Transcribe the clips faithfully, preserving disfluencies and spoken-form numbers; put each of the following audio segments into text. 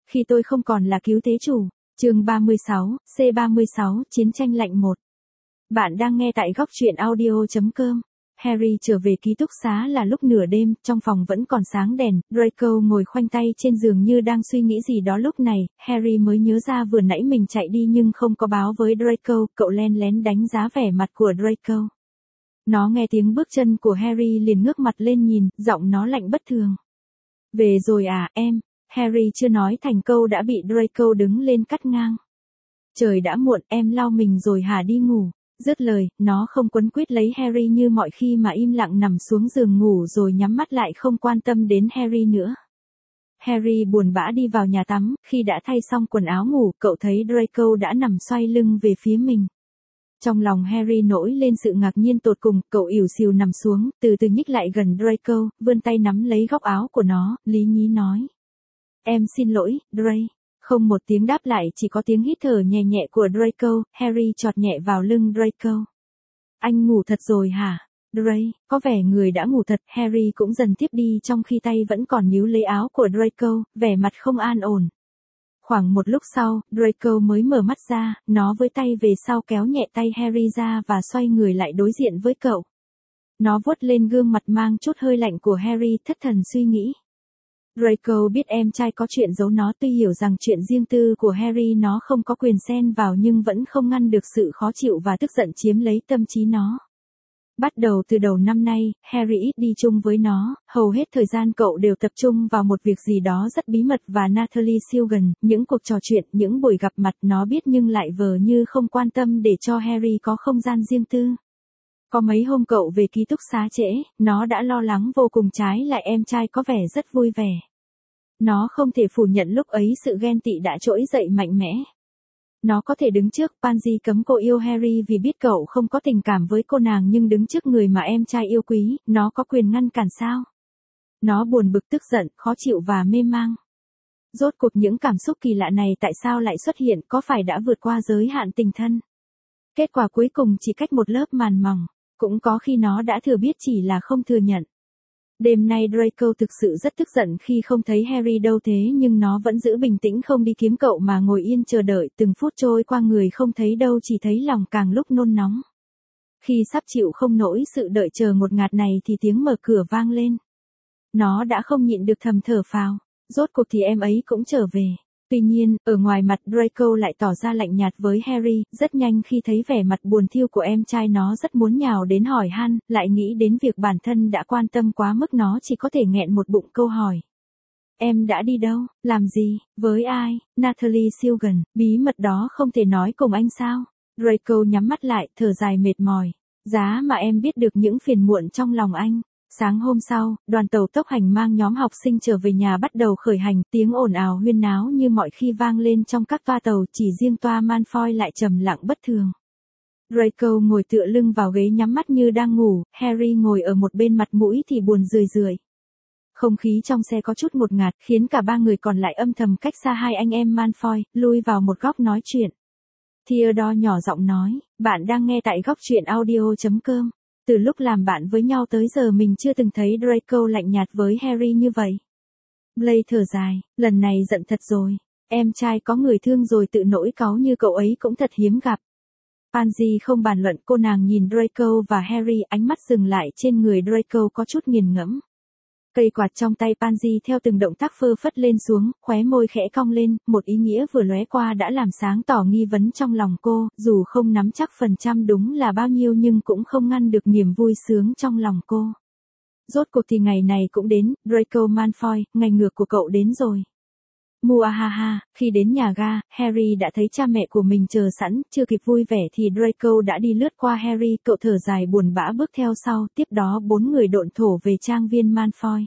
khi tôi không còn là cứu thế chủ. Chương ba mươi sáu, C ba mươi sáu, Chiến tranh lạnh một. Bạn đang nghe tại góc truyện audio chấm com. Harry trở về ký túc xá là lúc nửa đêm, trong phòng vẫn còn sáng đèn, Draco ngồi khoanh tay trên giường như đang suy nghĩ gì đó. Lúc này, Harry mới nhớ ra vừa nãy mình chạy đi nhưng không có báo với Draco, cậu len lén đánh giá vẻ mặt của Draco. Nó nghe tiếng bước chân của Harry liền ngước mặt lên nhìn, giọng nó lạnh bất thường. Về rồi à, em? Harry chưa nói thành câu đã bị Draco đứng lên cắt ngang. Trời đã muộn, em lau mình rồi hả, đi ngủ. Dứt lời, nó không quấn quýt lấy Harry như mọi khi mà im lặng nằm xuống giường ngủ rồi nhắm mắt lại không quan tâm đến Harry nữa. Harry buồn bã đi vào nhà tắm, khi đã thay xong quần áo ngủ, cậu thấy Draco đã nằm xoay lưng về phía mình. Trong lòng Harry nổi lên sự ngạc nhiên tột cùng, cậu ỉu xìu nằm xuống, từ từ nhích lại gần Draco, vươn tay nắm lấy góc áo của nó, lý nhí nói. Em xin lỗi, Dray. Không một tiếng đáp lại, chỉ có tiếng hít thở nhẹ nhẹ của Draco. Harry chọt nhẹ vào lưng Draco. Anh ngủ thật rồi hả? Dray, có vẻ người đã ngủ thật. Harry cũng dần tiếp đi trong khi tay vẫn còn níu lấy áo của Draco, vẻ mặt không an ổn. Khoảng một lúc sau, Draco mới mở mắt ra, nó với tay về sau kéo nhẹ tay Harry ra và xoay người lại đối diện với cậu. Nó vuốt lên gương mặt mang chút hơi lạnh của Harry, thất thần suy nghĩ. Draco biết em trai có chuyện giấu nó, tuy hiểu rằng chuyện riêng tư của Harry nó không có quyền xen vào nhưng vẫn không ngăn được sự khó chịu và tức giận chiếm lấy tâm trí nó. Bắt đầu từ đầu năm nay, Harry ít đi chung với nó, hầu hết thời gian cậu đều tập trung vào một việc gì đó rất bí mật và Natalie Silgan, những cuộc trò chuyện, những buổi gặp mặt nó biết nhưng lại vờ như không quan tâm để cho Harry có không gian riêng tư. Có mấy hôm cậu về ký túc xá trễ, nó đã lo lắng vô cùng, trái lại em trai có vẻ rất vui vẻ. Nó không thể phủ nhận lúc ấy sự ghen tị đã trỗi dậy mạnh mẽ. Nó có thể đứng trước Pansy cấm cô yêu Harry vì biết cậu không có tình cảm với cô nàng, nhưng đứng trước người mà em trai yêu quý, nó có quyền ngăn cản sao? Nó buồn bực, tức giận, khó chịu và mê mang. Rốt cuộc những cảm xúc kỳ lạ này tại sao lại xuất hiện, có phải đã vượt qua giới hạn tình thân? Kết quả cuối cùng chỉ cách một lớp màn mỏng, cũng có khi nó đã thừa biết chỉ là không thừa nhận. Đêm nay Draco thực sự rất tức giận khi không thấy Harry đâu, thế nhưng nó vẫn giữ bình tĩnh không đi kiếm cậu mà ngồi yên chờ đợi. Từng phút trôi qua người không thấy đâu, chỉ thấy lòng càng lúc nôn nóng. Khi sắp chịu không nổi sự đợi chờ ngột ngạt này thì tiếng mở cửa vang lên. Nó đã không nhịn được thầm thở phào, rốt cuộc thì em ấy cũng trở về. Tuy nhiên, ở ngoài mặt Draco lại tỏ ra lạnh nhạt với Harry, rất nhanh khi thấy vẻ mặt buồn thiu của em trai nó rất muốn nhào đến hỏi han, lại nghĩ đến việc bản thân đã quan tâm quá mức nó chỉ có thể nghẹn một bụng câu hỏi. Em đã đi đâu, làm gì, với ai? Natalie Silgan, bí mật đó không thể nói cùng anh sao? Draco nhắm mắt lại, thở dài mệt mỏi. Giá mà em biết được những phiền muộn trong lòng anh. Sáng hôm sau, đoàn tàu tốc hành mang nhóm học sinh trở về nhà bắt đầu khởi hành, tiếng ồn ào huyên náo như mọi khi vang lên trong các toa tàu, chỉ riêng toa Malfoy lại trầm lặng bất thường. Draco ngồi tựa lưng vào ghế nhắm mắt như đang ngủ, Harry ngồi ở một bên, mặt mũi thì buồn rười rượi. Không khí trong xe có chút ngột ngạt, khiến cả ba người còn lại âm thầm cách xa hai anh em Malfoy, lui vào một góc nói chuyện. Theodore nhỏ giọng nói, bạn đang nghe tại góc truyện audio chấm com. Từ lúc làm bạn với nhau tới giờ mình chưa từng thấy Draco lạnh nhạt với Harry như vậy. Blaise thở dài, lần này giận thật rồi. Em trai có người thương rồi, tự nỗi cáu như cậu ấy cũng thật hiếm gặp. Pansy không bàn luận, cô nàng nhìn Draco và Harry, ánh mắt dừng lại trên người Draco có chút nghiền ngẫm. Cây quạt trong tay Pansy theo từng động tác phơ phất lên xuống, khóe môi khẽ cong lên, một ý nghĩa vừa lóe qua đã làm sáng tỏ nghi vấn trong lòng cô, dù không nắm chắc phần trăm đúng là bao nhiêu nhưng cũng không ngăn được niềm vui sướng trong lòng cô. Rốt cuộc thì ngày này cũng đến, Draco Malfoy, ngày ngược của cậu đến rồi. Muahaha, khi đến nhà ga, Harry đã thấy cha mẹ của mình chờ sẵn, chưa kịp vui vẻ thì Draco đã đi lướt qua Harry, cậu thở dài buồn bã bước theo sau, tiếp đó bốn người độn thổ về trang viên Malfoy.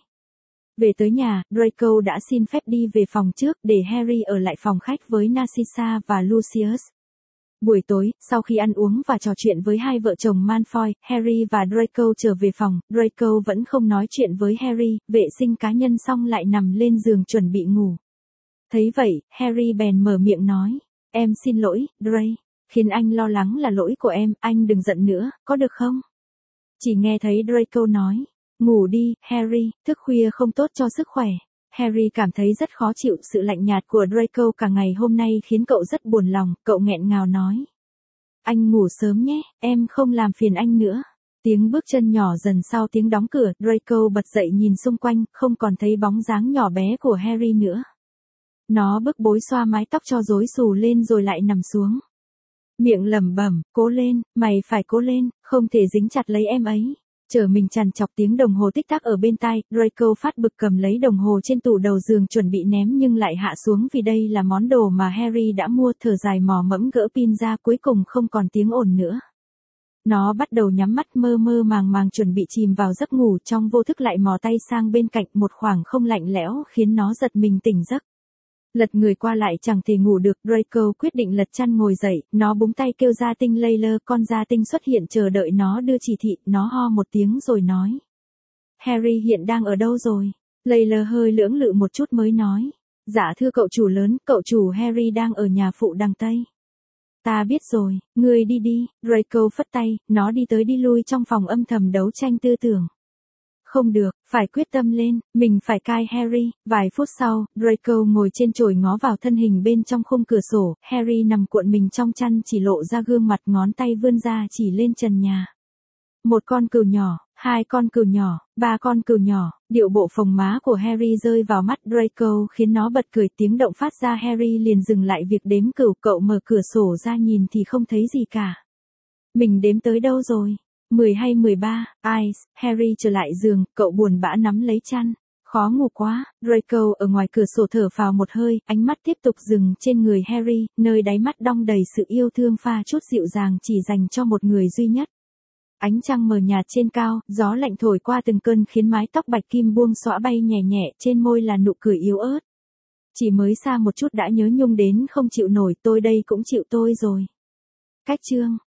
Về tới nhà, Draco đã xin phép đi về phòng trước để Harry ở lại phòng khách với Narcissa và Lucius. Buổi tối, sau khi ăn uống và trò chuyện với hai vợ chồng Malfoy, Harry và Draco trở về phòng, Draco vẫn không nói chuyện với Harry, vệ sinh cá nhân xong lại nằm lên giường chuẩn bị ngủ. Thấy vậy, Harry bèn mở miệng nói, em xin lỗi, Dray, khiến anh lo lắng là lỗi của em, anh đừng giận nữa, có được không? Chỉ nghe thấy Draco nói, ngủ đi, Harry, thức khuya không tốt cho sức khỏe. Harry cảm thấy rất khó chịu, sự lạnh nhạt của Draco cả ngày hôm nay khiến cậu rất buồn lòng, cậu nghẹn ngào nói. Anh ngủ sớm nhé, em không làm phiền anh nữa. Tiếng bước chân nhỏ dần sau tiếng đóng cửa, Draco bật dậy nhìn xung quanh, không còn thấy bóng dáng nhỏ bé của Harry nữa. Nó bức bối xoa mái tóc cho rối xù lên rồi lại nằm xuống. Miệng lẩm bẩm, cố lên, mày phải cố lên, không thể dính chặt lấy em ấy. Chờ mình trằn trọc tiếng đồng hồ tích tắc ở bên tai, Draco phát bực cầm lấy đồng hồ trên tủ đầu giường chuẩn bị ném nhưng lại hạ xuống vì đây là món đồ mà Harry đã mua, thở dài mò mẫm gỡ pin ra cuối cùng không còn tiếng ồn nữa. Nó bắt đầu nhắm mắt mơ mơ màng màng chuẩn bị chìm vào giấc ngủ, trong vô thức lại mò tay sang bên cạnh, một khoảng không lạnh lẽo khiến nó giật mình tỉnh giấc. Lật người qua lại chẳng thể ngủ được, Draco quyết định lật chăn ngồi dậy, nó búng tay kêu gia tinh Layla, con gia tinh xuất hiện chờ đợi nó đưa chỉ thị, nó ho một tiếng rồi nói. Harry hiện đang ở đâu rồi? Layla hơi lưỡng lự một chút mới nói. Dạ thưa cậu chủ lớn, cậu chủ Harry đang ở nhà phụ đằng Tây. Ta biết rồi, ngươi đi đi, Draco phất tay, nó đi tới đi lui trong phòng âm thầm đấu tranh tư tưởng. Không được, phải quyết tâm lên, mình phải cai Harry. Vài phút sau, Draco ngồi trên chổi ngó vào thân hình bên trong khung cửa sổ, Harry nằm cuộn mình trong chăn chỉ lộ ra gương mặt, ngón tay vươn ra chỉ lên trần nhà. Một con cừu nhỏ, hai con cừu nhỏ, ba con cừu nhỏ, điệu bộ phồng má của Harry rơi vào mắt Draco khiến nó bật cười, tiếng động phát ra Harry liền dừng lại việc đếm cừu, cậu mở cửa sổ ra nhìn thì không thấy gì cả. Mình đếm tới đâu rồi? mười hay mười ba, Ice, Harry trở lại giường, cậu buồn bã nắm lấy chăn. Khó ngủ quá, Draco ở ngoài cửa sổ thở phào một hơi, ánh mắt tiếp tục dừng trên người Harry, nơi đáy mắt đong đầy sự yêu thương pha chút dịu dàng chỉ dành cho một người duy nhất. Ánh trăng mờ nhạt trên cao, gió lạnh thổi qua từng cơn khiến mái tóc bạch kim buông xõa bay nhẹ nhẹ, trên môi là nụ cười yếu ớt. Chỉ mới xa một chút đã nhớ nhung đến không chịu nổi, tôi đây cũng chịu tôi rồi. Cách chương